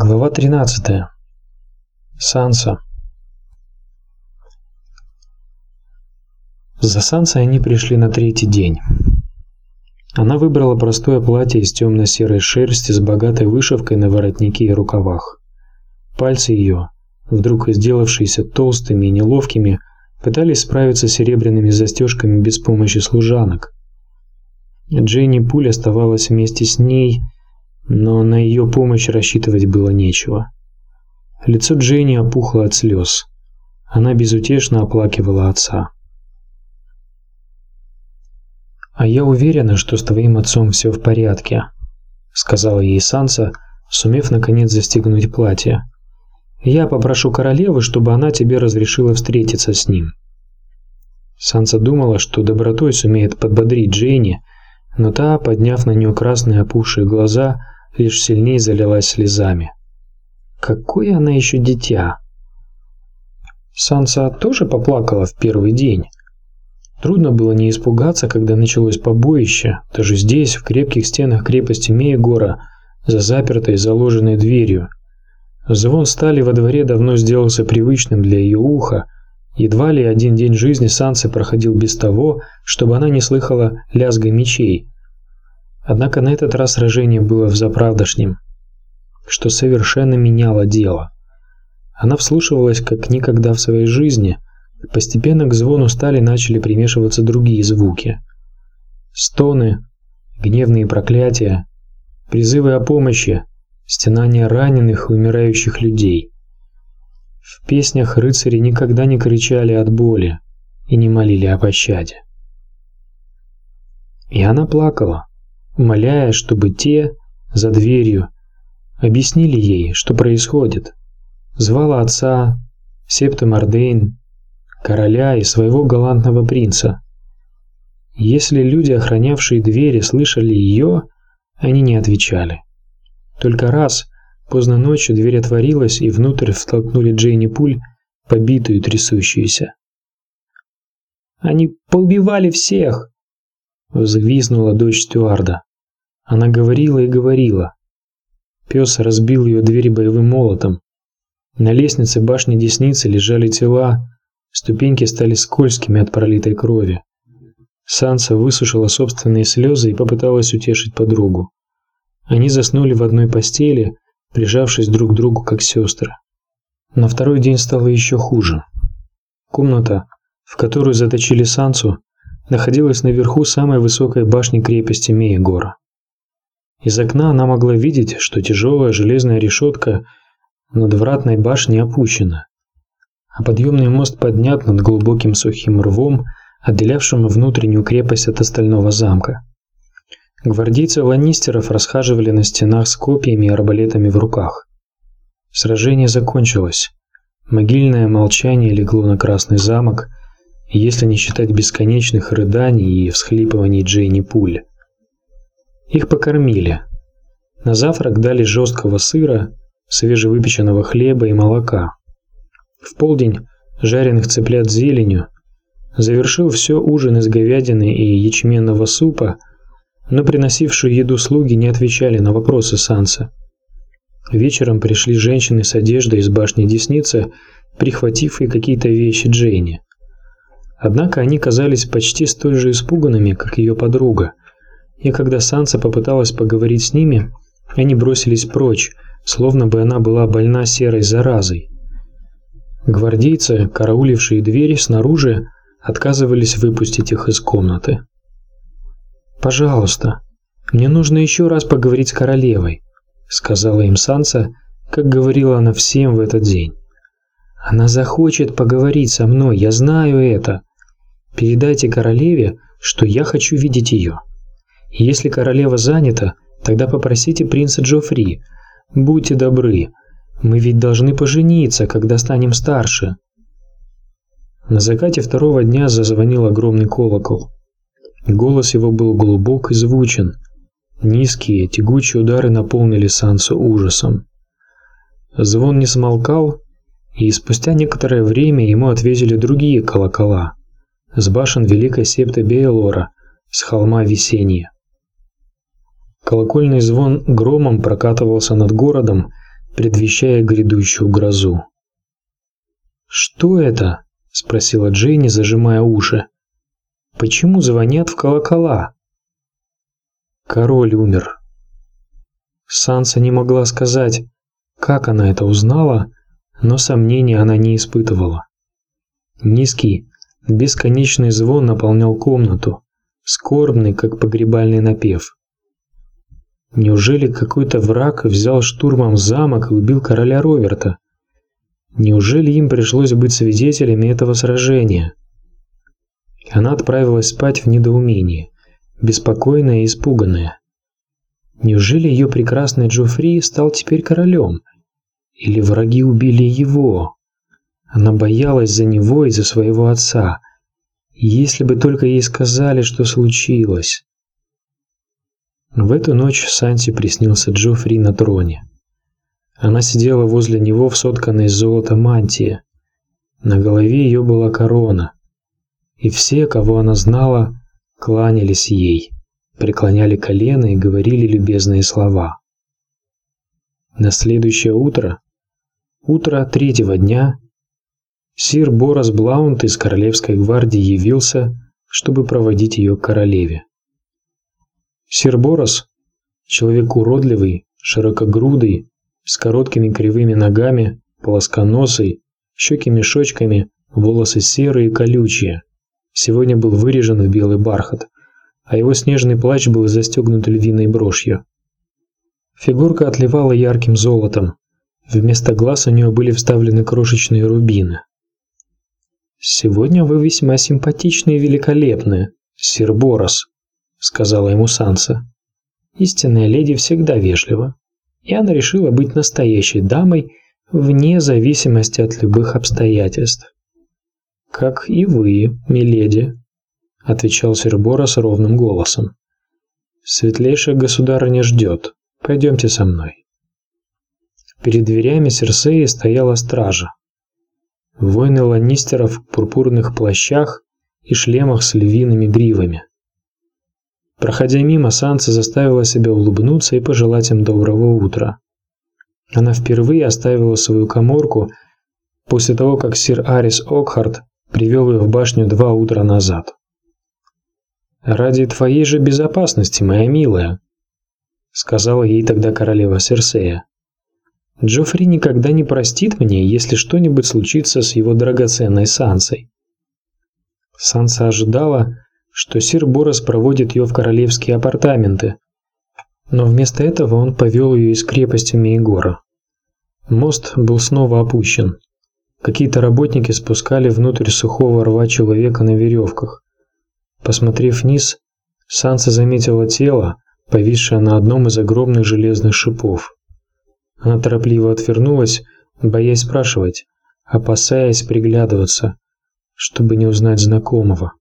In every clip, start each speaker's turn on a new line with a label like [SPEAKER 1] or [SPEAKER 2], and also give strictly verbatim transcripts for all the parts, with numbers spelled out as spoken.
[SPEAKER 1] Глава тринадцатая. Санса. За Сансой они пришли на третий день. Она выбрала простое платье из темно-серой шерсти с богатой вышивкой на воротнике и рукавах. Пальцы ее, вдруг сделавшиеся толстыми и неловкими, пытались справиться с серебряными застежками без помощи служанок. Дженни Пуль оставалась вместе с ней, но на ее помощь рассчитывать было нечего. Лицо Дженни опухло от слез. Она безутешно оплакивала отца. «А я уверена, что с твоим отцом все в порядке», — сказала ей Санса, сумев наконец застегнуть платье. «Я попрошу королевы, чтобы она тебе разрешила встретиться с ним». Санса думала, что добротой сумеет подбодрить Дженни, но та, подняв на нее красные опухшие глаза, лишь сильнее залилась слезами. Какое она еще дитя! Санса тоже поплакала в первый день. Трудно было не испугаться, когда началось побоище, даже здесь, в крепких стенах крепости Меегора, за запертой, заложенной дверью. Звон стали во дворе давно сделался привычным для ее уха. Едва ли один день жизни Сансы проходил без того, чтобы она не слыхала лязга мечей. Однако на этот раз сражение было взаправдошним, что совершенно меняло дело. Она вслушивалась как никогда в своей жизни. Постепенно к звону стали начали примешиваться другие звуки. Стоны, гневные проклятия, призывы о помощи, стенания раненых и умирающих людей. В песнях рыцари никогда не кричали от боли и не молили о пощаде. И она плакала, умоляя, чтобы те, за дверью, объяснили ей, что происходит. Звала отца, Септа Мордейн, короля и своего галантного принца. Если люди, охранявшие двери, слышали ее, они не отвечали. Только раз, поздно ночью, дверь отворилась, и внутрь втолкнули Дженни Пуль, побитую и трясущуюся. «Они поубивали всех!» — взвизгнула дочь стюарда. Она говорила и говорила. Пес разбил ее дверь боевым молотом. На лестнице башни Десницы лежали тела, ступеньки стали скользкими от пролитой крови. Санса высушила собственные слезы и попыталась утешить подругу. Они заснули в одной постели, прижавшись друг к другу как сестры. На второй день стало еще хуже. Комната, в которую заточили Сансу, находилась наверху самой высокой башни крепости Меегора. Из окна она могла видеть, что тяжелая железная решетка над вратной башней опущена, а подъемный мост поднят над глубоким сухим рвом, отделявшим внутреннюю крепость от остального замка. Гвардейцы ланнистеров расхаживали на стенах с копьями и арбалетами в руках. Сражение закончилось. Могильное молчание легло на Красный замок, если не считать бесконечных рыданий и всхлипываний Дженни Пуль. Их покормили. На завтрак дали жесткого сыра, свежевыпеченного хлеба и молока. В полдень жареных цыплят с зеленью. Завершил все ужин из говядины и ячменного супа, но приносившие еду слуги не отвечали на вопросы Сансы. Вечером пришли женщины с одеждой из башни Десницы, прихватив и какие-то вещи Дженни. Однако они казались почти столь же испуганными, как ее подруга, и когда Санса попыталась поговорить с ними, они бросились прочь, словно бы она была больна серой заразой. Гвардейцы, караулившие двери снаружи, отказывались выпустить их из комнаты. «Пожалуйста, мне нужно еще раз поговорить с королевой», — сказала им Санса, как говорила она всем в этот день. «Она захочет поговорить со мной, я знаю это. Передайте королеве, что я хочу видеть ее. И если королева занята, тогда попросите принца Джофри. Будьте добры, мы ведь должны пожениться, когда станем старше». На закате второго дня зазвонил огромный колокол. Голос его был глубок и звучен. Низкие, тягучие удары наполнили Сансу ужасом. Звон не смолкал, и спустя некоторое время ему ответили другие колокола с башен Великой Септы Бейлора, с холма Весенья. Колокольный звон громом прокатывался над городом, предвещая грядущую грозу. «Что это?» – спросила Джейни, зажимая уши. «Почему звонят в колокола?» «Король умер». Санса не могла сказать, как она это узнала, но сомнений она не испытывала. Низкий, бесконечный звон наполнял комнату, скорбный, как погребальный напев. Неужели какой-то враг взял штурмом замок и убил короля Роберта? Неужели им пришлось быть свидетелями этого сражения? Она отправилась спать в недоумении, беспокойная и испуганная. Неужели ее прекрасный Джофри стал теперь королем? Или враги убили его? Она боялась за него и за своего отца. Если бы только ей сказали, что случилось. В эту ночь Сансе приснился Джофри на троне. Она сидела возле него в сотканной из золота мантии. На голове ее была корона. И все, кого она знала, кланялись ей, преклоняли колено и говорили любезные слова. На следующее утро, утро третьего дня, сир Борас Блаунт из Королевской гвардии явился, чтобы проводить ее к королеве. Сир Борас, человек уродливый, широкогрудый, с короткими кривыми ногами, плосконосый, щеки мешочками, волосы серые и колючие, сегодня был вырежен в белый бархат, а его снежный плащ был застегнут львиной брошью. Фигурка отливала ярким золотом, вместо глаз у нее были вставлены крошечные рубины. «Сегодня вы весьма симпатичны и великолепны, сир Борас», — сказала ему Санса. «Истинная леди всегда вежлива, и она решила быть настоящей дамой вне зависимости от любых обстоятельств». «Как и вы, миледи», — отвечал сир Борас ровным голосом. «Светлейшая государыня ждет. Пойдемте со мной». Перед дверями Серсеи стояла стража. Воины ланнистеров в пурпурных плащах и шлемах с львиными гривами. Проходя мимо, Санса заставила себя улыбнуться и пожелать им доброго утра. Она впервые оставила свою каморку после того, как сир Арис Окхарт привел ее в башню два утра назад. «Ради твоей же безопасности, моя милая», — сказала ей тогда королева Серсея. «Джофри никогда не простит мне, если что-нибудь случится с его драгоценной Сансой». Санса ожидала, что сир Борас проводит ее в королевские апартаменты, но вместо этого он повел ее из крепости Мейгора. Мост был снова опущен. Какие-то работники спускали внутрь сухого рва человека на веревках. Посмотрев вниз, Санса заметила тело, повисшее на одном из огромных железных шипов. Она торопливо отвернулась, боясь спрашивать, опасаясь приглядываться, чтобы не узнать знакомого.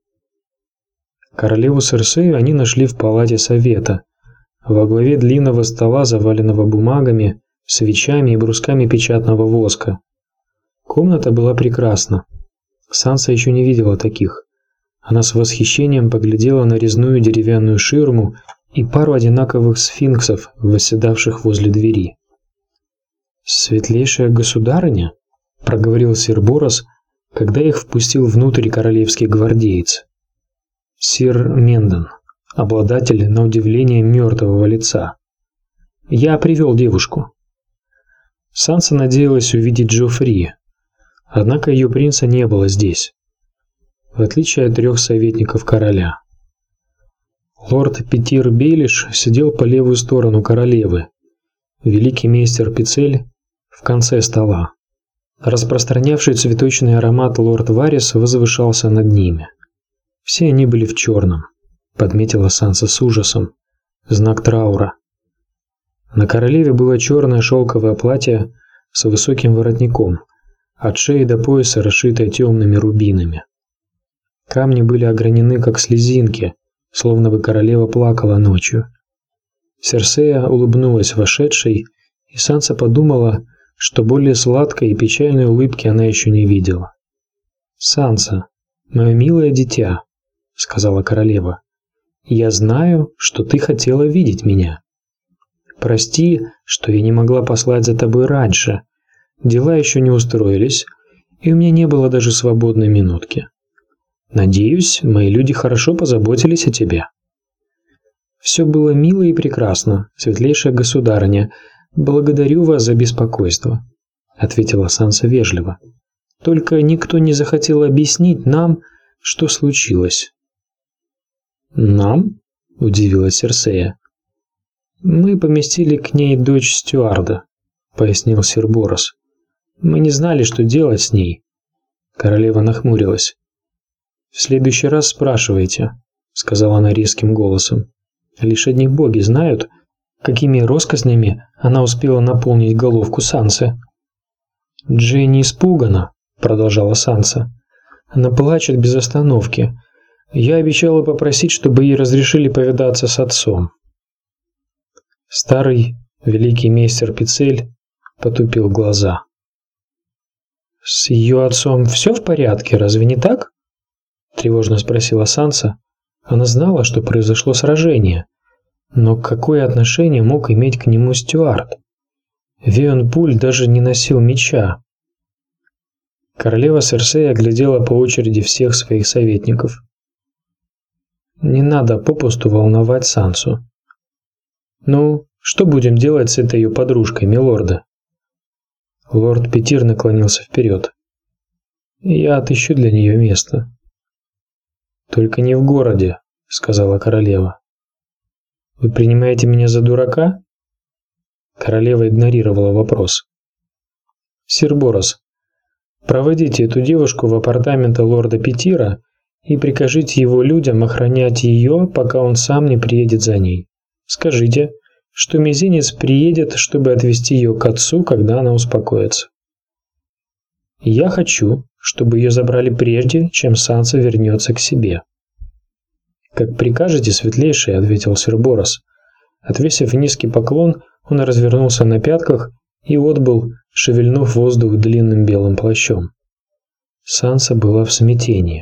[SPEAKER 1] Королеву Серсею они нашли в палате совета, во главе длинного стола, заваленного бумагами, свечами и брусками печатного воска. Комната была прекрасна. Санса еще не видела таких. Она с восхищением поглядела на резную деревянную ширму и пару одинаковых сфинксов, восседавших возле двери. «Светлейшая государыня», — проговорил сир Борас, когда их впустил внутрь королевский гвардеец. Сир Мендон, обладатель, на удивление, мертвого лица. «Я привел девушку». Санса надеялась увидеть Джофри, однако ее принца не было здесь, в отличие от трех советников короля. Лорд Петир Бейлиш сидел по левую сторону королевы, великий мейстер Пицель в конце стола. Распространявший цветочный аромат лорд Варис возвышался над ними. Все они были в черном, подметила Санса с ужасом, знак траура. На королеве было черное шелковое платье с высоким воротником, от шеи до пояса расшитое темными рубинами. Камни были огранены как слезинки, словно бы королева плакала ночью. Серсея улыбнулась вошедшей, и Санса подумала, что более сладкой и печальной улыбки она еще не видела. «Санса, мое милое дитя», — сказала королева, — «я знаю, что ты хотела видеть меня. прости, что я не могла послать за тобой раньше. Дела еще не устроились, и у меня не было даже свободной минутки. Надеюсь, мои люди хорошо позаботились о тебе». «Все было мило и прекрасно, светлейшая государыня. Благодарю вас за беспокойство», — ответила Санса вежливо. «Только никто не захотел объяснить нам, что случилось». «Нам?» — удивилась Серсея. «Мы поместили к ней дочь стюарда», — пояснил сир Борос. «Мы не знали, что делать с ней». Королева нахмурилась. «В следующий раз спрашивайте», — сказала она резким голосом. «Лишь одни боги знают, какими россказнями она успела наполнить головку Сансы». «Дженни испугана», — продолжала Санса. «Она плачет без остановки. Я обещала попросить, чтобы ей разрешили повидаться с отцом». Старый великий мейстер Пицель потупил глаза. «С ее отцом все в порядке, разве не так?» — тревожно спросила Санса. Она знала, что произошло сражение, но какое отношение мог иметь к нему Стюарт? Вион Пуль даже не носил меча. Королева Серсея оглядела по очереди всех своих советников. «Не надо попусту волновать Сансу. Ну, что будем делать с этой ее подружкой, милорда?» Лорд Петир наклонился вперед. «Я отыщу для нее место». «Только не в городе», — сказала королева. «Вы принимаете меня за дурака?» Королева игнорировала вопрос. «Сир Борос, проводите эту девушку в апартаменты лорда Петира и прикажите его людям охранять ее, пока он сам не приедет за ней. Скажите, что мизинец приедет, чтобы отвезти ее к отцу, когда она успокоится. Я хочу, чтобы ее забрали прежде, чем Санса вернется к себе». «Как прикажете, светлейший», — ответил сир Борос. Отвесив низкий поклон, он развернулся на пятках и отбыл, шевельнув воздух длинным белым плащом. Санса была в смятении.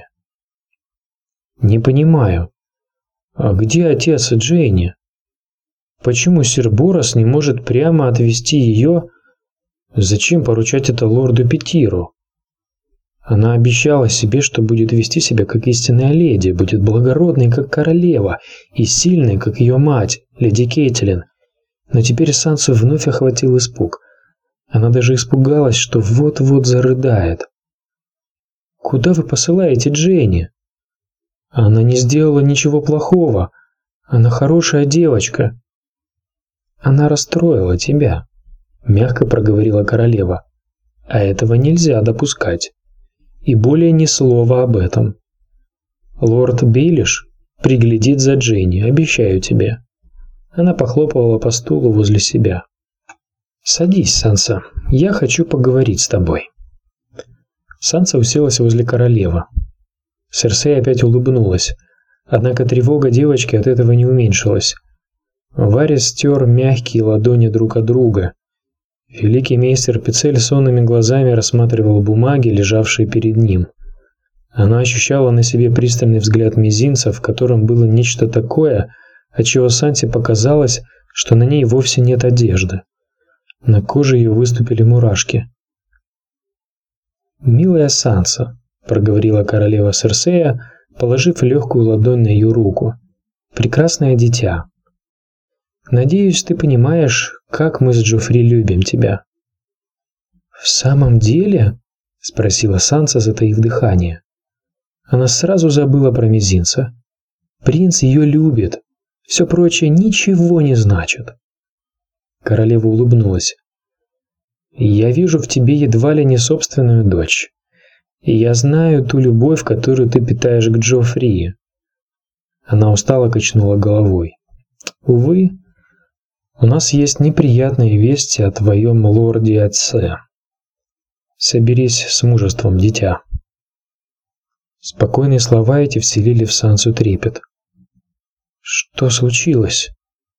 [SPEAKER 1] «Не понимаю, а где отец Джейни? Почему сир Борос не может прямо отвезти ее? Зачем поручать это лорду Петиру? Она обещала себе, что будет вести себя как истинная леди, будет благородной, как королева, и сильной, как ее мать, леди Кейтлин. Но теперь Сансу вновь охватил испуг. Она даже испугалась, что вот-вот зарыдает. «Куда вы посылаете Дженни? Она не сделала ничего плохого. Она хорошая девочка». «Она расстроила тебя», — мягко проговорила королева. «А этого нельзя допускать. И более ни слова об этом. Лорд Бейлиш приглядит за Дженни, обещаю тебе». Она похлопала по стулу возле себя. «Садись, Санса, я хочу поговорить с тобой». Санса уселась возле королевы. Серсея опять улыбнулась, однако тревога девочки от этого не уменьшилась. Варис стер мягкие ладони друг от друга. Великий мейстер Пицель сонными глазами рассматривал бумаги, лежавшие перед ним. Она ощущала на себе пристальный взгляд мизинца, в котором было нечто такое, отчего Сансе показалось, что на ней вовсе нет одежды. На коже ее выступили мурашки. «Милая Санса», — проговорила королева Серсея, положив легкую ладонь на ее руку, — «прекрасное дитя. Надеюсь, ты понимаешь, как мы с Джоффри любим тебя». «В самом деле?» — спросила Санса, затаив дыхание. Она сразу забыла про мизинца. Принц ее любит. Все прочее ничего не значит. Королева улыбнулась. «Я вижу в тебе едва ли не собственную дочь. И я знаю ту любовь, которую ты питаешь к Джоффри». Она устало качнула головой. «Увы, у нас есть неприятные вести о твоем лорде-отце. Соберись с мужеством, дитя». Спокойные слова эти вселили в Сансу трепет. «Что случилось?»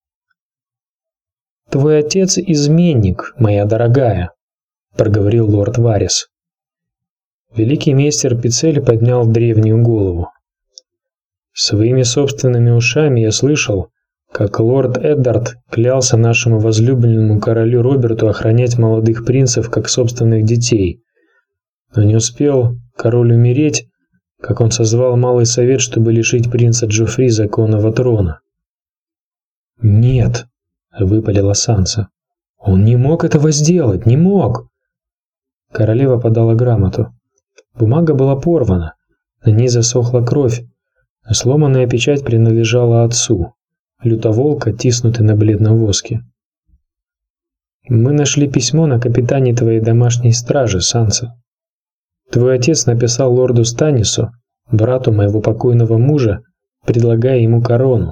[SPEAKER 1] «Твой отец изменник, моя дорогая», — проговорил лорд Варис. Великий мейстер Пицель поднял древнюю голову. «Своими собственными ушами я слышал, как лорд Эддард клялся нашему возлюбленному королю Роберту охранять молодых принцев как собственных детей. Но не успел король умереть, как он созвал малый совет, чтобы лишить принца Джофри законного трона. «Нет», — выпалила Санса, — «он не мог этого сделать, не мог». Королева подала грамоту. Бумага была порвана, на ней засохла кровь, а сломанная печать принадлежала отцу, лютоволк, оттиснутый на бледном воске. «Мы нашли письмо на капитане твоей домашней стражи, Санса. Твой отец написал лорду Станису, брату моего покойного мужа, предлагая ему корону.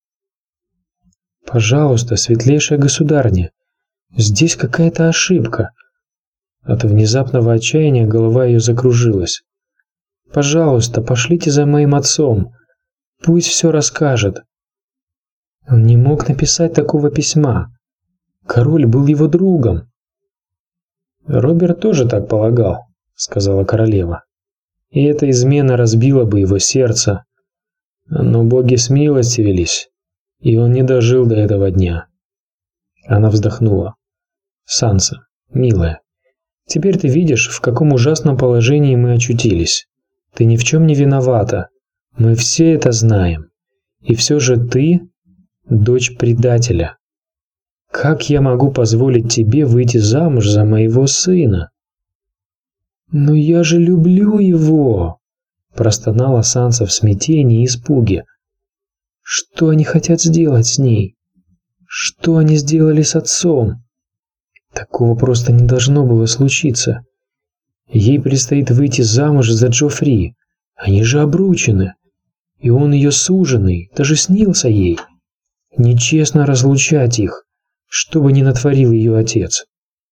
[SPEAKER 1] Пожалуйста, светлейшая государыня, здесь какая-то ошибка». От внезапного отчаяния голова ее закружилась. «Пожалуйста, пошлите за моим отцом. Пусть все расскажет». Он не мог написать такого письма. Король был его другом. «Роберт тоже так полагал», — сказала королева. «И эта измена разбила бы его сердце. Но боги смилостивились, и он не дожил до этого дня». Она вздохнула. «Санса, милая, теперь ты видишь, в каком ужасном положении мы очутились. Ты ни в чем не виновата. Мы все это знаем. И все же ты дочь предателя. Как я могу позволить тебе выйти замуж за моего сына?» «Но я же люблю его!» – простонала Санса в смятении и испуге. «Что они хотят сделать с ней? Что они сделали с отцом? Такого просто не должно было случиться. Ей предстоит выйти замуж за Джофри. Они же обручены. И он ее суженый, даже снился ей. Нечестно разлучать их, что бы ни натворил ее отец».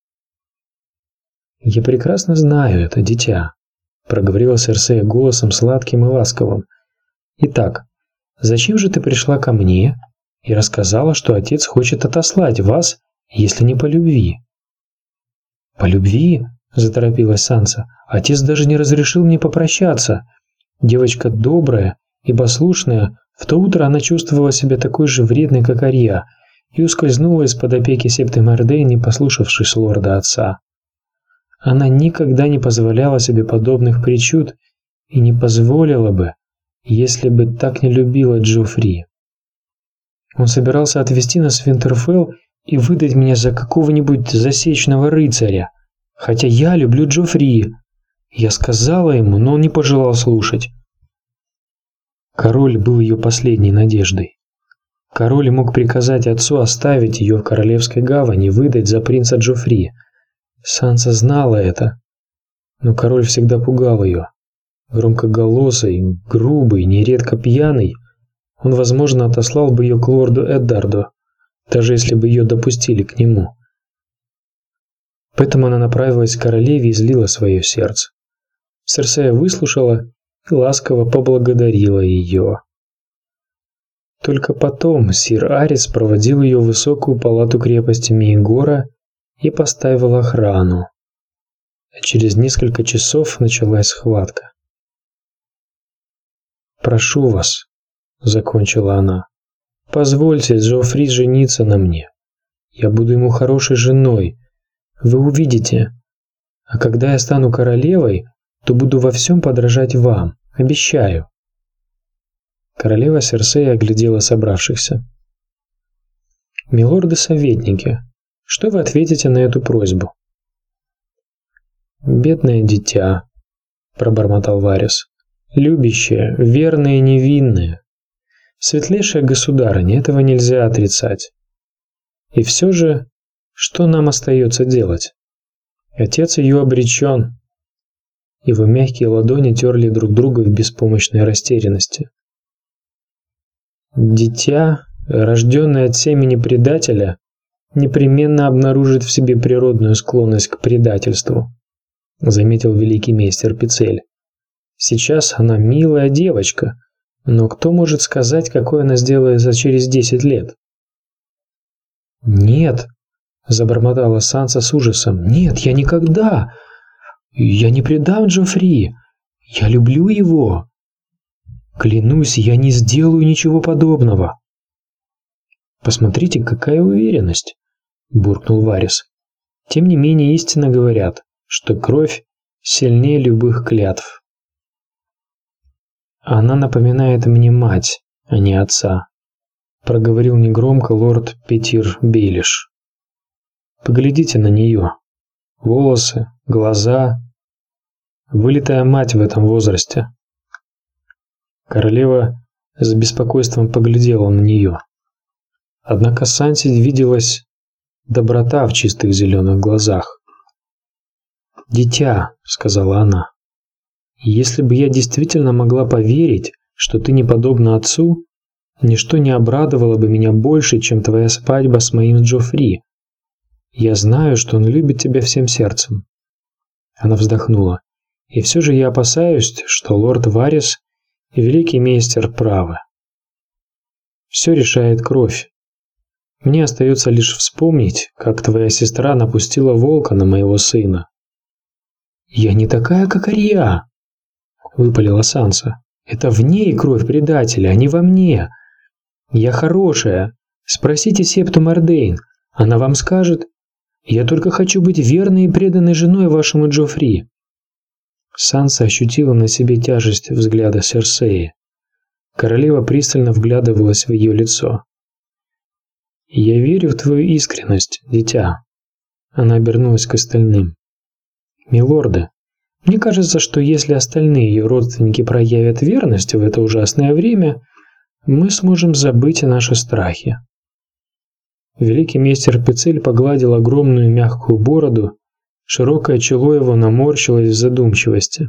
[SPEAKER 1] «Я прекрасно знаю это, дитя», — проговорила Серсея голосом сладким и ласковым. «Итак, зачем же ты пришла ко мне и рассказала, что отец хочет отослать вас, если не по любви?» «По любви?» — заторопилась Санса. «Отец даже не разрешил мне попрощаться. Девочка добрая и послушная, в то утро она чувствовала себя такой же вредной, как Арья, и ускользнула из-под опеки Септы Мордейн, не послушавшись лорда отца. Она никогда не позволяла себе подобных причуд и не позволила бы, если бы так не любила Джофри. Он собирался отвезти нас в Винтерфелл и выдать меня за какого-нибудь засечного рыцаря, хотя я люблю Джофри. Я сказала ему, но он не пожелал слушать». Король был ее последней надеждой. Король мог приказать отцу оставить ее в Королевской гавани и выдать за принца Джофри. Санса знала это, но король всегда пугал ее. Громкоголосый, грубый, нередко пьяный, он, возможно, отослал бы ее к лорду Эддарду, даже если бы ее допустили к нему. Поэтому она направилась к королеве и излила свое сердце. Серсея выслушала и ласково поблагодарила ее. Только потом сир Арис проводил ее в высокую палату крепости Мейгора и поставил охрану. А через несколько часов началась схватка. «Прошу вас», — закончила она, — «позвольте Джофри жениться на мне. Я буду ему хорошей женой. Вы увидите. А когда я стану королевой, то буду во всем подражать вам. Обещаю». Королева Серсея оглядела собравшихся. «Милорды-советники, что вы ответите на эту просьбу?» «Бедное дитя», — пробормотал Варис, — «любящее, верное и невинное. Светлейшая государыня, этого нельзя отрицать. И все же, что нам остается делать? Отец ее обречен». Его мягкие ладони терли друг друга в беспомощной растерянности. «Дитя, рожденное от семени предателя, непременно обнаружит в себе природную склонность к предательству», — заметил великий мейстер Пицель. «Сейчас она милая девочка, но кто может сказать, какой она сделается через десять лет?» «Нет», — забормотала Санса с ужасом, — «нет, я никогда! Я не предам Джофри! Я люблю его! Клянусь, я не сделаю ничего подобного!» Посмотрите, какая уверенность, буркнул Варис. Тем не менее, истинно говорят, что кровь сильнее любых клятв. Она напоминает мне мать, а не отца, проговорил негромко лорд Питир Бейлиш. Поглядите на нее. Волосы, глаза. Вылитая мать в этом возрасте. Королева с беспокойством поглядела на нее. Однако Сансе виделась доброта в чистых зеленых глазах. «Дитя», — сказала она, — «если бы я действительно могла поверить, что ты не подобна отцу, ничто не обрадовало бы меня больше, чем твоя свадьба с моим Джофри. Я знаю, что он любит тебя всем сердцем». Она вздохнула. «И все же я опасаюсь, что лорд Варис и великий мейстер правы. Все решает кровь. Мне остается лишь вспомнить, как твоя сестра напустила волка на моего сына». «Я не такая, как Ария», — выпалила Санса. «Это в ней кровь предателя, а не во мне. Я хорошая. Спросите Септу Мордейн, она вам скажет. Я только хочу быть верной и преданной женой вашему Джофри». Санса ощутила на себе тяжесть взгляда Серсеи. Королева пристально вглядывалась в ее лицо. «Я верю в твою искренность, дитя». Она обернулась к остальным. «Милорды, мне кажется, что если остальные ее родственники проявят верность в это ужасное время, мы сможем забыть наши страхи». Великий мейстер Пицель погладил огромную мягкую бороду, широкое чело его наморщилось в задумчивости.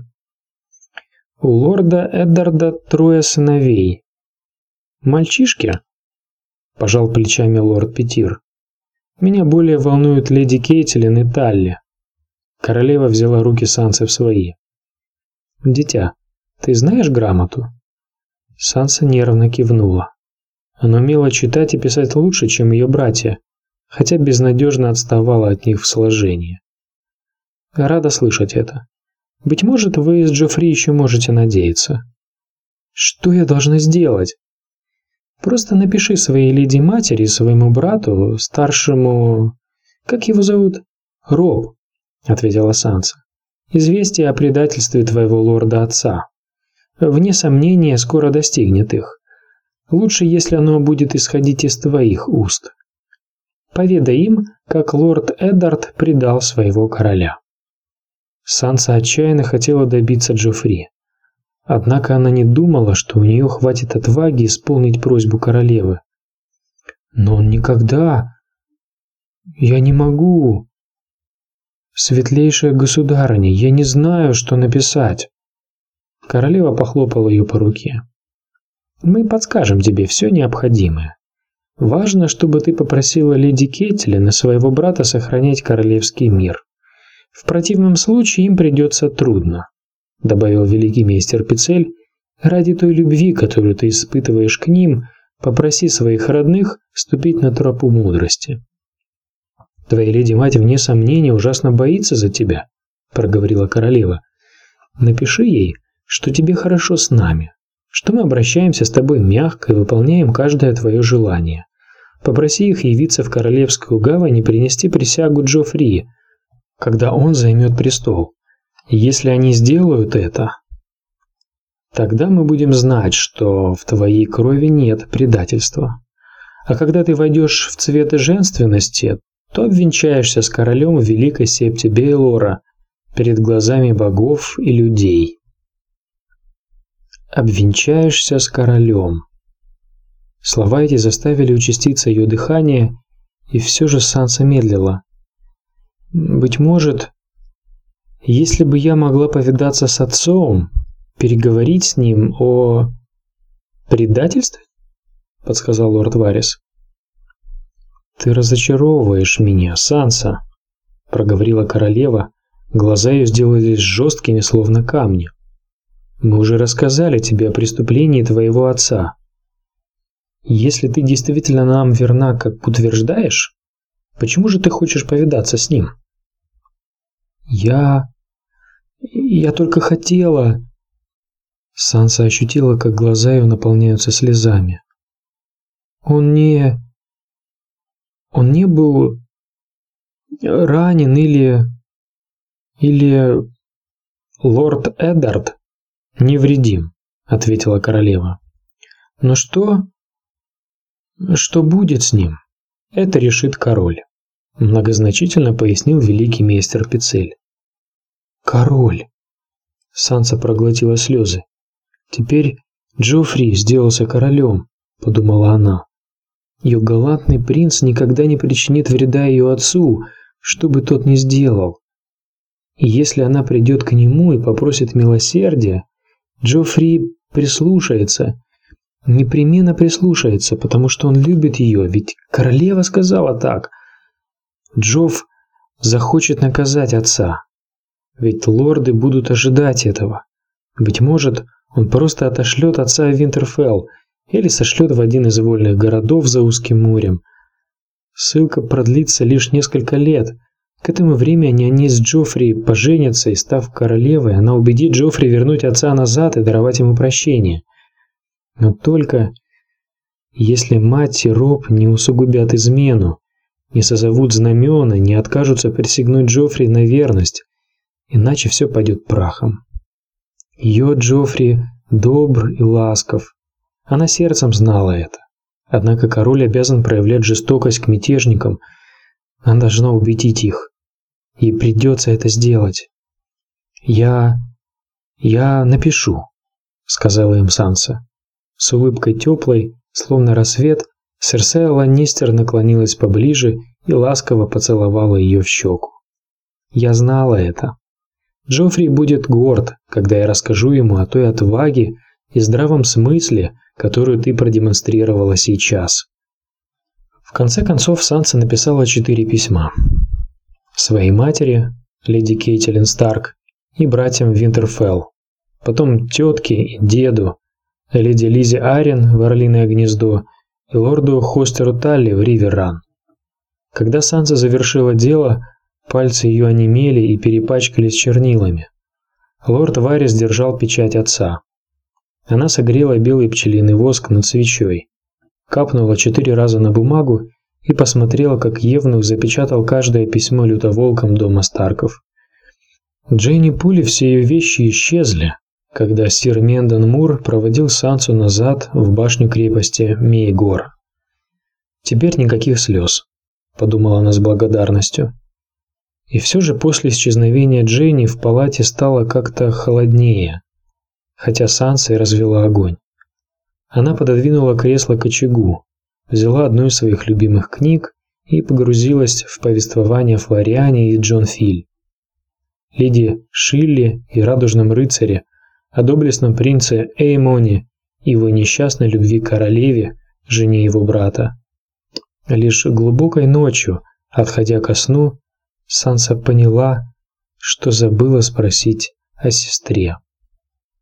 [SPEAKER 1] «У лорда Эддарда трое сыновей. Мальчишки?» – пожал плечами лорд Питир. «Меня более волнуют леди Кейтилин и Талли». Королева взяла руки Сансы в свои. «Дитя, ты знаешь грамоту?» Санса нервно кивнула. Она умела читать и писать лучше, чем ее братья, хотя безнадежно отставала от них в сложении. «Рада слышать это. Быть может, вы с Джофри еще можете надеяться». «Что я должна сделать?» «Просто напиши своей леди-матери, своему брату, старшему... Как его зовут?» «Роб», — ответила Санса. «Известие о предательстве твоего лорда-отца. Вне сомнения, скоро достигнет их. Лучше, если оно будет исходить из твоих уст. Поведай им, как лорд Эддард предал своего короля». Санса отчаянно хотела добиться Джофри. Однако она не думала, что у нее хватит отваги исполнить просьбу королевы. «Но он никогда... Я не могу...» «Светлейшая государыня, я не знаю, что написать». Королева похлопала ее по руке. «Мы подскажем тебе все необходимое. Важно, чтобы ты попросила леди Кейтилин и своего брата сохранять королевский мир. В противном случае им придется трудно», — добавил великий мейстер Пицель. «Ради той любви, которую ты испытываешь к ним, попроси своих родных ступить на тропу мудрости». «Твоя леди-мать, вне сомнения, ужасно боится за тебя», — проговорила королева. «Напиши ей, что тебе хорошо с нами, что мы обращаемся с тобой мягко и выполняем каждое твое желание. Попроси их явиться в Королевскую гавань и принести присягу Джофри, когда он займет престол. Если они сделают это, тогда мы будем знать, что в твоей крови нет предательства. А когда ты войдешь в цвет женственности, то обвенчаешься с королем в великой септе Бейлора перед глазами богов и людей». «Обвенчаешься с королем». Слова эти заставили участиться ее дыхание, и все же Санса медлила. «Быть может, если бы я могла повидаться с отцом, переговорить с ним о предательстве?» — подсказал лорд Варис. «Ты разочаровываешь меня, Санса», — проговорила королева. Глаза ее сделались жесткими, словно камни. «Мы уже рассказали тебе о преступлении твоего отца. Если ты действительно нам верна, как утверждаешь, почему же ты хочешь повидаться с ним?» «Я... я только хотела...» Санса ощутила, как глаза ее наполняются слезами. «Он не... он не был ранен или... или... Лорд Эддард невредим, ответила королева. Но что... что будет с ним? Это решит король, многозначительно пояснил великий мейстер Пицель. Король. Санса проглотила слезы. Теперь Джоффри сделался королем, подумала она. Ее галантный принц никогда не причинит вреда ее отцу, что бы тот ни сделал. И если она придет к нему и попросит милосердия, Джоффри прислушается, непременно прислушается, потому что он любит ее, ведь королева сказала так. Джофф захочет наказать отца, ведь лорды будут ожидать этого. Быть может, он просто отошлет отца в Винтерфелл или сошлет в один из вольных городов за узким морем. Ссылка продлится лишь несколько лет. К этому времени они с Джоффри поженятся, и, став королевой, она убедит Джоффри вернуть отца назад и даровать ему прощение. Но только если мать и Роб не усугубят измену, не созовут знамена, не откажутся присягнуть Джоффри на верность, иначе все пойдет прахом. Ее Джоффри добр и ласков. Она сердцем знала это. Однако король обязан проявлять жестокость к мятежникам. Она должна убедить их. Ей придется это сделать. «Я... я напишу», — сказала им Санса. С улыбкой теплой, словно рассвет, Серсея Ланнистер наклонилась поближе и ласково поцеловала ее в щеку. «Я знала это. Джоффри будет горд, когда я расскажу ему о той отваге и здравом смысле, которую ты продемонстрировала сейчас». В конце концов Санса написала четыре письма. Своей матери, леди Кейтилин Старк, и братьям Винтерфелл, потом тетке и деду, леди Лизе Аррен в Орлиное гнездо и лорду Хостеру Талли в Риверран. Когда Санса завершила дело, пальцы ее онемели и перепачкались чернилами. Лорд Варрис держал печать отца. Она согрела белый пчелиный воск над свечой, капнула четыре раза на бумагу и посмотрела, как Евнух запечатал каждое письмо лютоволком дома Старков. Джейни Пули все ее вещи исчезли, когда сир Мендон Мур проводил Сансу назад в башню крепости Мейгор. «Теперь никаких слез», — подумала она с благодарностью. И все же после исчезновения Джейни в палате стало как-то холоднее, хотя Санса и развела огонь. Она пододвинула кресло к очагу, взяла одну из своих любимых книг и погрузилась в повествование о Флориане и Джон Филь, леди Шилли и радужном рыцаре, о доблестном принце Эймоне и его несчастной любви к королеве, жене его брата. Лишь глубокой ночью, отходя ко сну, Санса поняла, что забыла спросить о сестре.